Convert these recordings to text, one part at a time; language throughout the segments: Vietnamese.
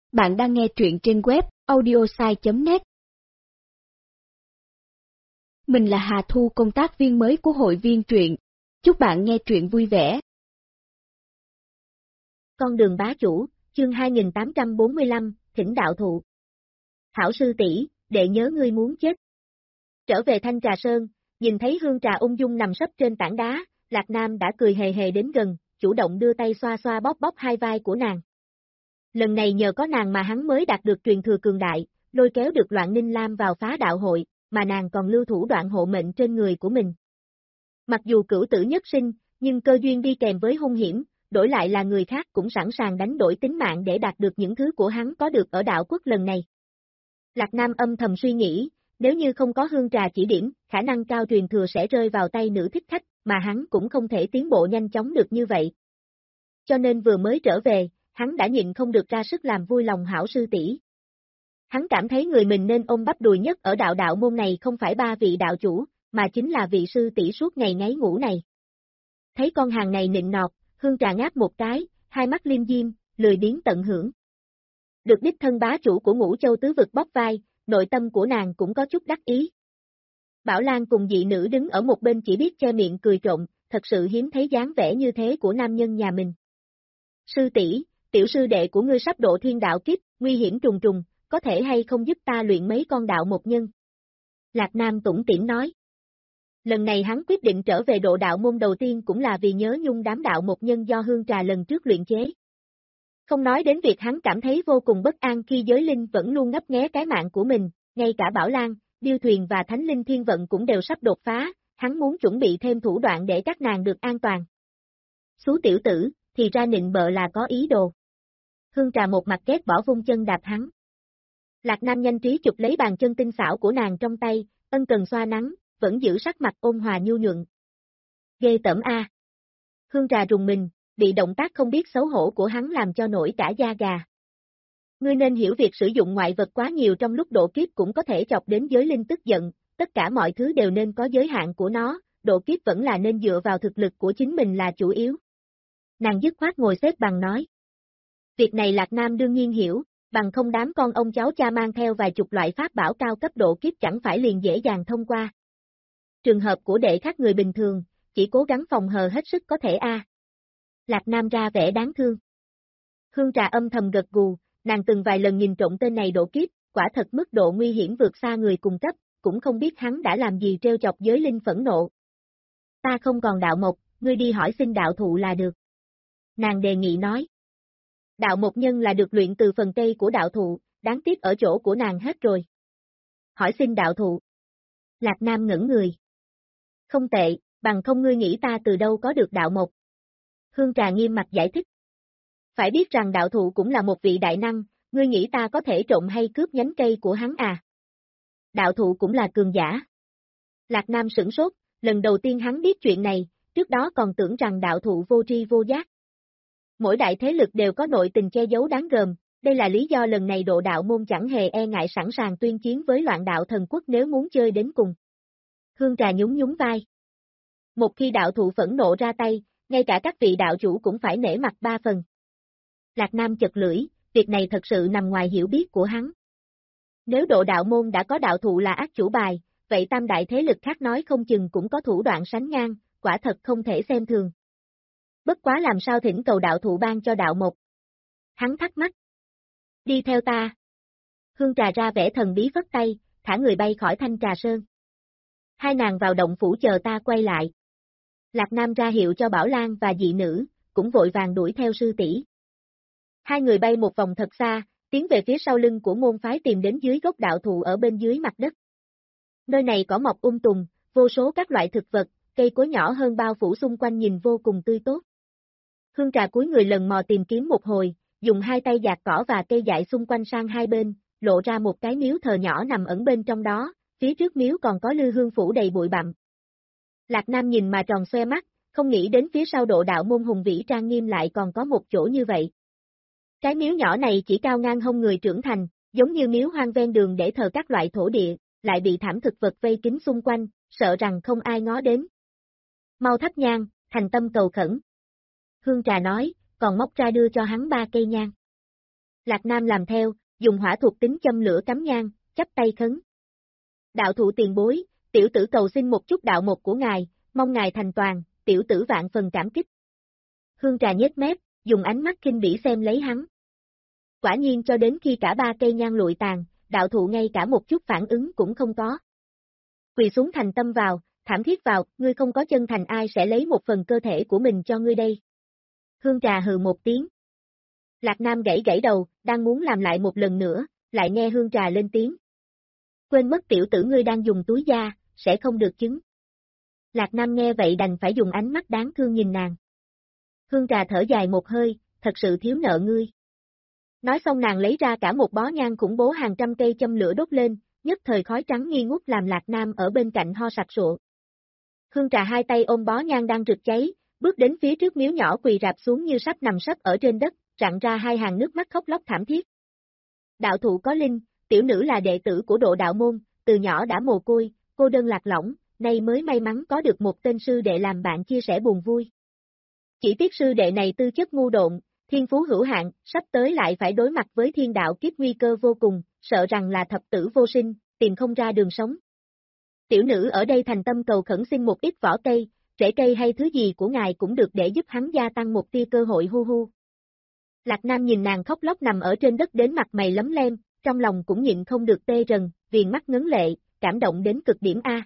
Bạn đang nghe truyện trên web audiosai.net. Mình là Hà Thu, công tác viên mới của hội viên truyện. Chúc bạn nghe truyện vui vẻ. Con đường bá chủ, chương 2845, thỉnh đạo thụ. Thảo sư tỷ, đệ nhớ ngươi muốn chết. Trở về Thanh Trà Sơn, nhìn thấy Hương Trà ung dung nằm sấp trên tảng đá, Lạc Nam đã cười hề hề đến gần, chủ động đưa tay xoa xoa bóp bóp hai vai của nàng. Lần này nhờ có nàng mà hắn mới đạt được truyền thừa cường đại, lôi kéo được Loạn Ninh Lam vào phá đạo hội, mà nàng còn lưu thủ đoạn hộ mệnh trên người của mình. Mặc dù cửu tử nhất sinh, nhưng cơ duyên đi kèm với hung hiểm, đổi lại là người khác cũng sẵn sàng đánh đổi tính mạng để đạt được những thứ của hắn có được ở đạo quốc lần này. Lạc Nam âm thầm suy nghĩ, nếu như không có Hương Trà chỉ điểm, khả năng cao truyền thừa sẽ rơi vào tay nữ thích khách, mà hắn cũng không thể tiến bộ nhanh chóng được như vậy. Cho nên vừa mới trở về, hắn đã nhịn không được ra sức làm vui lòng hảo sư tỷ. Hắn cảm thấy người mình nên ôm bắp đùi nhất ở đạo môn này không phải ba vị đạo chủ, mà chính là vị sư tỷ suốt ngày ngáy ngủ này. Thấy con hàng này nịnh nọt, Hương Trà ngáp một cái, hai mắt liêm diêm, lười biếng tận hưởng. Được đích thân bá chủ của Ngũ Châu tứ vực bóp vai, nội tâm của nàng cũng có chút đắc ý. Bảo Lan cùng dị nữ đứng ở một bên chỉ biết che miệng cười trộm, thật sự hiếm thấy dáng vẻ như thế của nam nhân nhà mình. Sư tỷ, tiểu sư đệ của ngươi sắp độ thiên đạo kiếp, nguy hiểm trùng trùng, có thể hay không giúp ta luyện mấy con đạo một nhân? Lạc Nam tủm tỉm nói. Lần này hắn quyết định trở về độ đạo môn đầu tiên cũng là vì nhớ nhung đám đạo một nhân do Hương Trà lần trước luyện chế. Không nói đến việc hắn cảm thấy vô cùng bất an khi giới linh vẫn luôn ngấp nghé cái mạng của mình, ngay cả Bảo Lan, Điêu Thuyền và Thánh Linh Thiên Vận cũng đều sắp đột phá, hắn muốn chuẩn bị thêm thủ đoạn để các nàng được an toàn. Xú tiểu tử, thì ra nịnh bợ là có ý đồ. Hương Trà một mặt ghét bỏ vung chân đạp hắn. Lạc Nam nhanh trí chụp lấy bàn chân tinh xảo của nàng trong tay, ân cần xoa nắng, vẫn giữ sắc mặt ôn hòa nhu nhuận. Ghê tởm a. Hương Trà rùng mình, bị động tác không biết xấu hổ của hắn làm cho nổi cả da gà. Ngươi nên hiểu việc sử dụng ngoại vật quá nhiều trong lúc độ kiếp cũng có thể chọc đến giới linh tức giận, tất cả mọi thứ đều nên có giới hạn của nó, độ kiếp vẫn là nên dựa vào thực lực của chính mình là chủ yếu. Nàng dứt khoát ngồi xếp bằng nói. Việc này Lạc Nam đương nhiên hiểu, bằng không đám con ông cháu cha mang theo vài chục loại pháp bảo cao cấp độ kiếp chẳng phải liền dễ dàng thông qua. Trường hợp của đệ khác người bình thường, chỉ cố gắng phòng hờ hết sức có thể a. Lạc Nam ra vẻ đáng thương. Hương Trà âm thầm gật gù, nàng từng vài lần nhìn trộm tên này độ kiếp, quả thật mức độ nguy hiểm vượt xa người cùng cấp, cũng không biết hắn đã làm gì trêu chọc giới linh phẫn nộ. Ta không còn đạo mộc, ngươi đi hỏi xin đạo thụ là được. Nàng đề nghị nói. Đạo mộc nhân là được luyện từ phần cây của đạo thụ, đáng tiếc ở chỗ của nàng hết rồi. Hỏi xin đạo thụ. Lạc Nam ngẩn người. Không tệ, bằng không ngươi nghĩ ta từ đâu có được đạo mộc. Hương Trà nghiêm mặt giải thích. Phải biết rằng đạo thụ cũng là một vị đại năng, ngươi nghĩ ta có thể trộm hay cướp nhánh cây của hắn à? Đạo thụ cũng là cường giả. Lạc Nam sửng sốt, lần đầu tiên hắn biết chuyện này, trước đó còn tưởng rằng đạo thụ vô tri vô giác. Mỗi đại thế lực đều có nội tình che giấu đáng gờm, đây là lý do lần này độ đạo môn chẳng hề e ngại sẵn sàng tuyên chiến với Loạn Đạo Thần Quốc nếu muốn chơi đến cùng. Hương Trà nhún nhún vai. Một khi đạo thụ phẫn nộ ra tay, ngay cả các vị đạo chủ cũng phải nể mặt ba phần. Lạc Nam chật lưỡi, việc này thật sự nằm ngoài hiểu biết của hắn. Nếu độ đạo môn đã có đạo thụ là ác chủ bài, vậy tam đại thế lực khác nói không chừng cũng có thủ đoạn sánh ngang, quả thật không thể xem thường. Bất quá làm sao thỉnh cầu đạo thụ ban cho đạo mộc? Hắn thắc mắc. Đi theo ta. Hương Trà ra vẻ thần bí phất tay, thả người bay khỏi Thanh Trà Sơn. Hai nàng vào động phủ chờ ta quay lại. Lạc Nam ra hiệu cho Bảo Lan và dị nữ, cũng vội vàng đuổi theo sư tỷ. Hai người bay một vòng thật xa, tiến về phía sau lưng của môn phái tìm đến dưới gốc đạo thụ ở bên dưới mặt đất. Nơi này cỏ mọc tùng, vô số các loại thực vật, cây cối nhỏ hơn bao phủ xung quanh nhìn vô cùng tươi tốt. Hương Trà cúi người lần mò tìm kiếm một hồi, dùng hai tay dạt cỏ và cây dại xung quanh sang hai bên, lộ ra một cái miếu thờ nhỏ nằm ẩn bên trong đó, phía trước miếu còn có lư hương phủ đầy bụi bặm. Lạc Nam nhìn mà tròn xoe mắt, không nghĩ đến phía sau độ đạo môn hùng vĩ trang nghiêm lại còn có một chỗ như vậy. Cái miếu nhỏ này chỉ cao ngang hông người trưởng thành, giống như miếu hoang ven đường để thờ các loại thổ địa, lại bị thảm thực vật vây kín xung quanh, sợ rằng không ai ngó đến. Mau thắp nhang, thành tâm cầu khẩn. Hương Trà nói, còn móc ra đưa cho hắn 3 cây nhang. Lạc Nam làm theo, dùng hỏa thuộc tính châm lửa cắm nhang, chắp tay khấn. Đạo thụ tiền bối, tiểu tử cầu xin một chút đạo một của ngài, mong ngài thành toàn, tiểu tử vạn phần cảm kích. Hương Trà nhếch mép, dùng ánh mắt khinh bỉ xem lấy hắn. Quả nhiên cho đến khi cả ba cây nhang lụi tàn, đạo thụ ngay cả một chút phản ứng cũng không có. Quỳ xuống thành tâm vào, thảm thiết vào, ngươi không có chân thành ai sẽ lấy một phần cơ thể của mình cho ngươi đây. Hương Trà hừ một tiếng. Lạc Nam gãy gãy đầu, đang muốn làm lại một lần nữa, lại nghe Hương Trà lên tiếng. Quên mất tiểu tử ngươi đang dùng túi da, sẽ không được chứng. Lạc Nam nghe vậy đành phải dùng ánh mắt đáng thương nhìn nàng. Hương Trà thở dài một hơi, thật sự thiếu nợ ngươi. Nói xong nàng lấy ra cả một bó nhang khủng bố hàng trăm cây châm lửa đốt lên, nhất thời khói trắng nghi ngút làm Lạc Nam ở bên cạnh ho sặc sụa. Hương Trà hai tay ôm bó nhang đang rực cháy, bước đến phía trước miếu nhỏ quỳ rạp xuống như sắp nằm sấp ở trên đất, rặn ra hai hàng nước mắt khóc lóc thảm thiết. Đạo thụ có linh, tiểu nữ là đệ tử của Độ Đạo môn, từ nhỏ đã mồ côi, cô đơn lạc lõng, nay mới may mắn có được một tên sư đệ làm bạn chia sẻ buồn vui. Chỉ tiếc sư đệ này tư chất ngu độn, thiên phú hữu hạn, sắp tới lại phải đối mặt với thiên đạo kiếp nguy cơ vô cùng, sợ rằng là thập tử vô sinh, tìm không ra đường sống. Tiểu nữ ở đây thành tâm cầu khẩn xin một ít vỏ cây, rễ cây hay thứ gì của ngài cũng được để giúp hắn gia tăng một tia cơ hội hu hu. Lạc Nam nhìn nàng khóc lóc nằm ở trên đất đến mặt mày lấm lem, trong lòng cũng nhịn không được tê rần, viền mắt ngấn lệ, cảm động đến cực điểm a.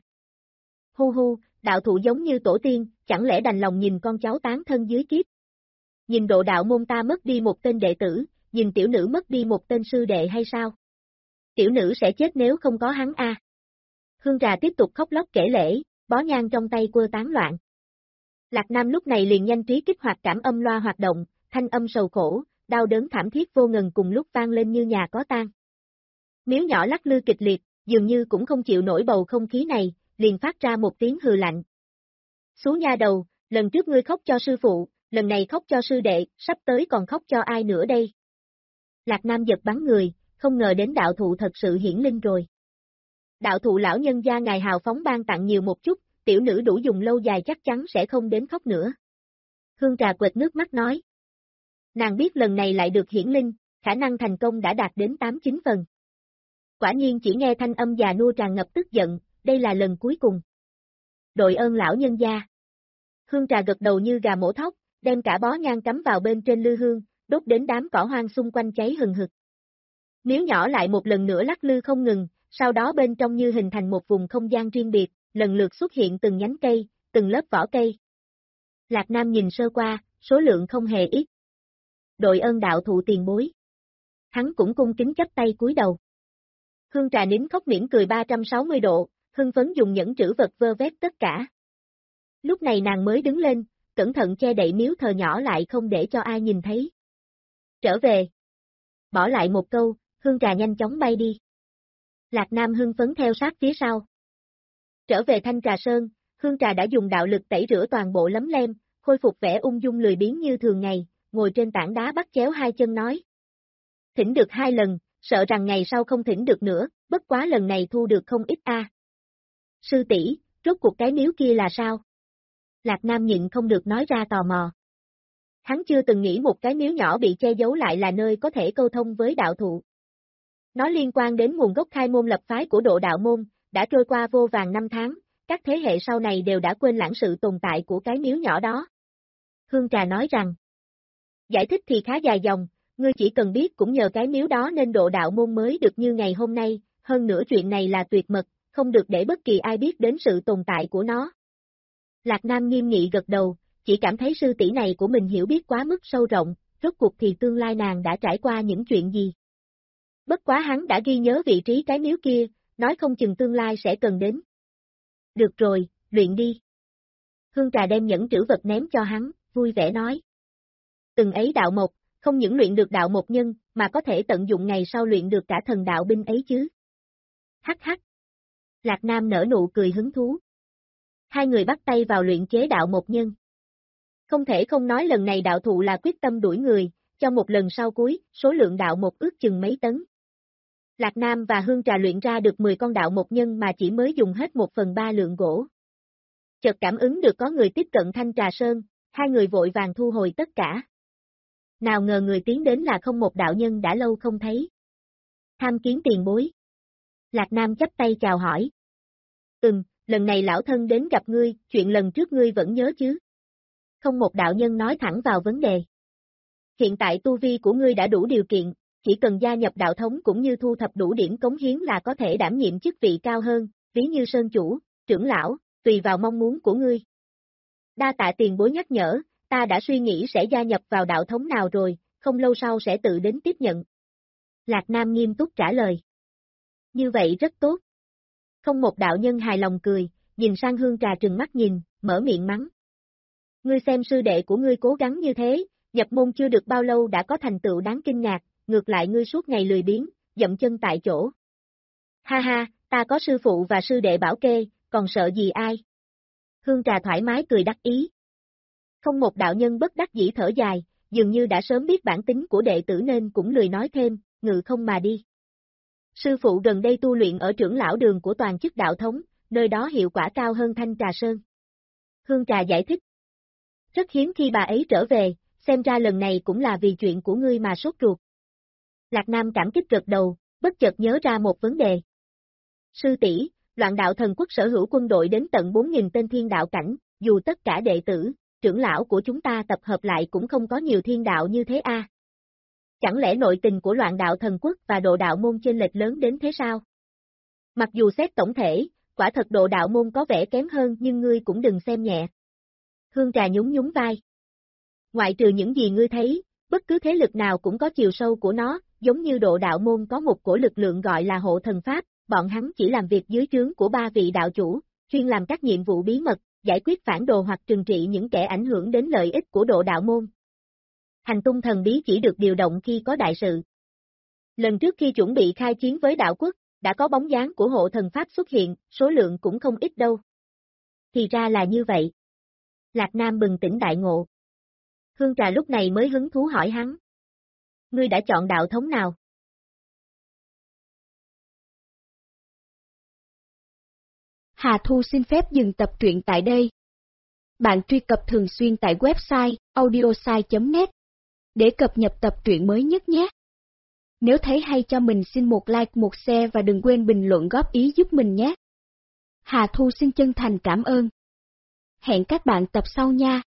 Hu hu, đạo thụ giống như tổ tiên, chẳng lẽ đành lòng nhìn con cháu tán thân dưới kiếp. Nhìn Độ Đạo môn ta mất đi một tên đệ tử, nhìn tiểu nữ mất đi một tên sư đệ hay sao? Tiểu nữ sẽ chết nếu không có hắn a. Hương Trà tiếp tục khóc lóc kể lể, bó nhang trong tay quơ tán loạn. Lạc Nam lúc này liền nhanh trí kích hoạt cảm âm loa hoạt động, thanh âm sầu khổ, đau đớn thảm thiết vô ngần cùng lúc vang lên như nhà có tang. Miếu nhỏ lắc lư kịch liệt, dường như cũng không chịu nổi bầu không khí này, liền phát ra một tiếng hừ lạnh. Xú nha đầu, lần trước ngươi khóc cho sư phụ, lần này khóc cho sư đệ, sắp tới còn khóc cho ai nữa đây? Lạc Nam giật bắn người, không ngờ đến đạo thụ thật sự hiển linh rồi. Đạo thụ lão nhân gia ngài hào phóng ban tặng nhiều một chút, tiểu nữ đủ dùng lâu dài chắc chắn sẽ không đến khóc nữa. Hương Trà quệt nước mắt nói. Nàng biết lần này lại được hiển linh, khả năng thành công đã đạt đến 8-9 phần. Quả nhiên chỉ nghe thanh âm già nua tràn ngập tức giận, đây là lần cuối cùng. Đội ơn lão nhân gia. Hương Trà gật đầu như gà mổ thóc, đem cả bó nhang cắm vào bên trên lư hương, đốt đến đám cỏ hoang xung quanh cháy hừng hực. Miếu nhỏ lại một lần nữa lắc lư không ngừng, sau đó bên trong như hình thành một vùng không gian riêng biệt, lần lượt xuất hiện từng nhánh cây, từng lớp vỏ cây. Lạc Nam nhìn sơ qua, số lượng không hề ít. Đội ơn đạo thụ tiền bối. Hắn cũng cung kính chắp tay cúi đầu. Hương Trà nín khóc mỉm cười 360 độ, hưng phấn dùng nhẫn trữ vật vơ vét tất cả. Lúc này nàng mới đứng lên, cẩn thận che đậy miếu thờ nhỏ lại không để cho ai nhìn thấy. Trở về. Bỏ lại một câu, Hương Trà nhanh chóng bay đi. Lạc Nam hưng phấn theo sát phía sau. Trở về Thanh Trà Sơn, Hương Trà đã dùng đạo lực tẩy rửa toàn bộ lấm lem, khôi phục vẻ ung dung lười biếng như thường ngày, ngồi trên tảng đá bắt chéo hai chân nói. Thỉnh được 2 lần, sợ rằng ngày sau không thỉnh được nữa, bất quá lần này thu được không ít a. Sư tỷ, rốt cuộc cái miếu kia là sao? Lạc Nam nhịn không được nói ra tò mò. Hắn chưa từng nghĩ một cái miếu nhỏ bị che giấu lại là nơi có thể câu thông với đạo thụ. Nó liên quan đến nguồn gốc khai môn lập phái của Độ Đạo môn, đã trôi qua vô vàn năm tháng, các thế hệ sau này đều đã quên lãng sự tồn tại của cái miếu nhỏ đó. Hương Trà nói rằng, giải thích thì khá dài dòng, ngươi chỉ cần biết cũng nhờ cái miếu đó nên Độ Đạo môn mới được như ngày hôm nay, hơn nữa chuyện này là tuyệt mật, không được để bất kỳ ai biết đến sự tồn tại của nó. Lạc Nam nghiêm nghị gật đầu, chỉ cảm thấy sư tỷ này của mình hiểu biết quá mức sâu rộng, rốt cuộc thì tương lai nàng đã trải qua những chuyện gì. Bất quá hắn đã ghi nhớ vị trí cái miếu kia, nói không chừng tương lai sẽ cần đến. Được rồi, luyện đi. Hương Trà đem nhẫn trữ vật ném cho hắn, vui vẻ nói. Từng ấy đạo mộc, không những luyện được đạo mộc nhân, mà có thể tận dụng ngày sau luyện được cả thần đạo binh ấy chứ. Hắc hắc. Lạc Nam nở nụ cười hứng thú. Hai người bắt tay vào luyện chế đạo mộc nhân. Không thể không nói lần này đạo thụ là quyết tâm đuổi người, cho một lần sau cuối, số lượng đạo mộc ước chừng mấy tấn. Lạc Nam và Hương Trà luyện ra được 10 con đạo mộc nhân mà chỉ mới dùng hết 1/3 lượng gỗ. Chợt cảm ứng được có người tiếp cận Thanh Trà Sơn, hai người vội vàng thu hồi tất cả. nào ngờ người tiến đến là Không Một đạo nhân đã lâu không thấy. Tham kiến tiền bối. Lạc Nam chắp tay chào hỏi. Lần này lão thân đến gặp ngươi, chuyện lần trước ngươi vẫn nhớ chứ? Không Một đạo nhân nói thẳng vào vấn đề. Hiện tại tu vi của ngươi đã đủ điều kiện, chỉ cần gia nhập đạo thống cũng như thu thập đủ điểm cống hiến là có thể đảm nhiệm chức vị cao hơn, ví như sơn chủ, trưởng lão, tùy vào mong muốn của ngươi. Đa tạ tiền bối nhắc nhở, ta đã suy nghĩ sẽ gia nhập vào đạo thống nào rồi, không lâu sau sẽ tự đến tiếp nhận. Lạc Nam nghiêm túc trả lời. Như vậy rất tốt. Không Một đạo nhân hài lòng cười, nhìn sang Hương Trà trừng mắt nhìn, mở miệng mắng. Ngươi xem sư đệ của ngươi cố gắng như thế, nhập môn chưa được bao lâu đã có thành tựu đáng kinh ngạc, ngược lại ngươi suốt ngày lười biếng, dậm chân tại chỗ. Ha ha, ta có sư phụ và sư đệ bảo kê, còn sợ gì ai? Hương Trà thoải mái cười đắc ý. Không Một đạo nhân bất đắc dĩ thở dài, dường như đã sớm biết bản tính của đệ tử nên cũng lười nói thêm, ngự không mà đi. Sư phụ gần đây tu luyện ở trưởng lão đường của toàn chức đạo thống, nơi đó hiệu quả cao hơn Thanh Trà Sơn. Hương Trà giải thích. Rất hiếm khi bà ấy trở về, xem ra lần này cũng là vì chuyện của ngươi mà sốt ruột. Lạc Nam cảm kích gật đầu, bất chợt nhớ ra một vấn đề. Sư tỷ, Loạn Đạo Thần Quốc sở hữu quân đội đến tận 4.000 tên thiên đạo cảnh, dù tất cả đệ tử, trưởng lão của chúng ta tập hợp lại cũng không có nhiều thiên đạo như thế a. Chẳng lẽ nội tình của Loạn Đạo Thần Quốc và Độ Đạo Môn chênh lệch lớn đến thế sao? Mặc dù xét tổng thể, quả thật Độ Đạo Môn có vẻ kém hơn nhưng ngươi cũng đừng xem nhẹ. Hương Trà nhún nhún vai. Ngoại trừ những gì ngươi thấy, bất cứ thế lực nào cũng có chiều sâu của nó, giống như Độ Đạo Môn có một cổ lực lượng gọi là Hộ Thần Pháp, bọn hắn chỉ làm việc dưới trướng của 3 vị đạo chủ, chuyên làm các nhiệm vụ bí mật, giải quyết phản đồ hoặc trừng trị những kẻ ảnh hưởng đến lợi ích của Độ Đạo Môn. Hành tung thần bí chỉ được điều động khi có đại sự. Lần trước khi chuẩn bị khai chiến với đạo quốc, đã có bóng dáng của Hộ Thần Pháp xuất hiện, số lượng cũng không ít đâu. Thì ra là như vậy. Lạc Nam bừng tỉnh đại ngộ. Hương Trà lúc này mới hứng thú hỏi hắn. Ngươi đã chọn đạo thống nào? Hà Thu xin phép dừng tập truyện tại đây. Bạn truy cập thường xuyên tại website audiosai.net để cập nhật tập truyện mới nhất nhé. Nếu thấy hay cho mình xin một like, một share và đừng quên bình luận góp ý giúp mình nhé. Hà Thu xin chân thành cảm ơn. Hẹn các bạn tập sau nha.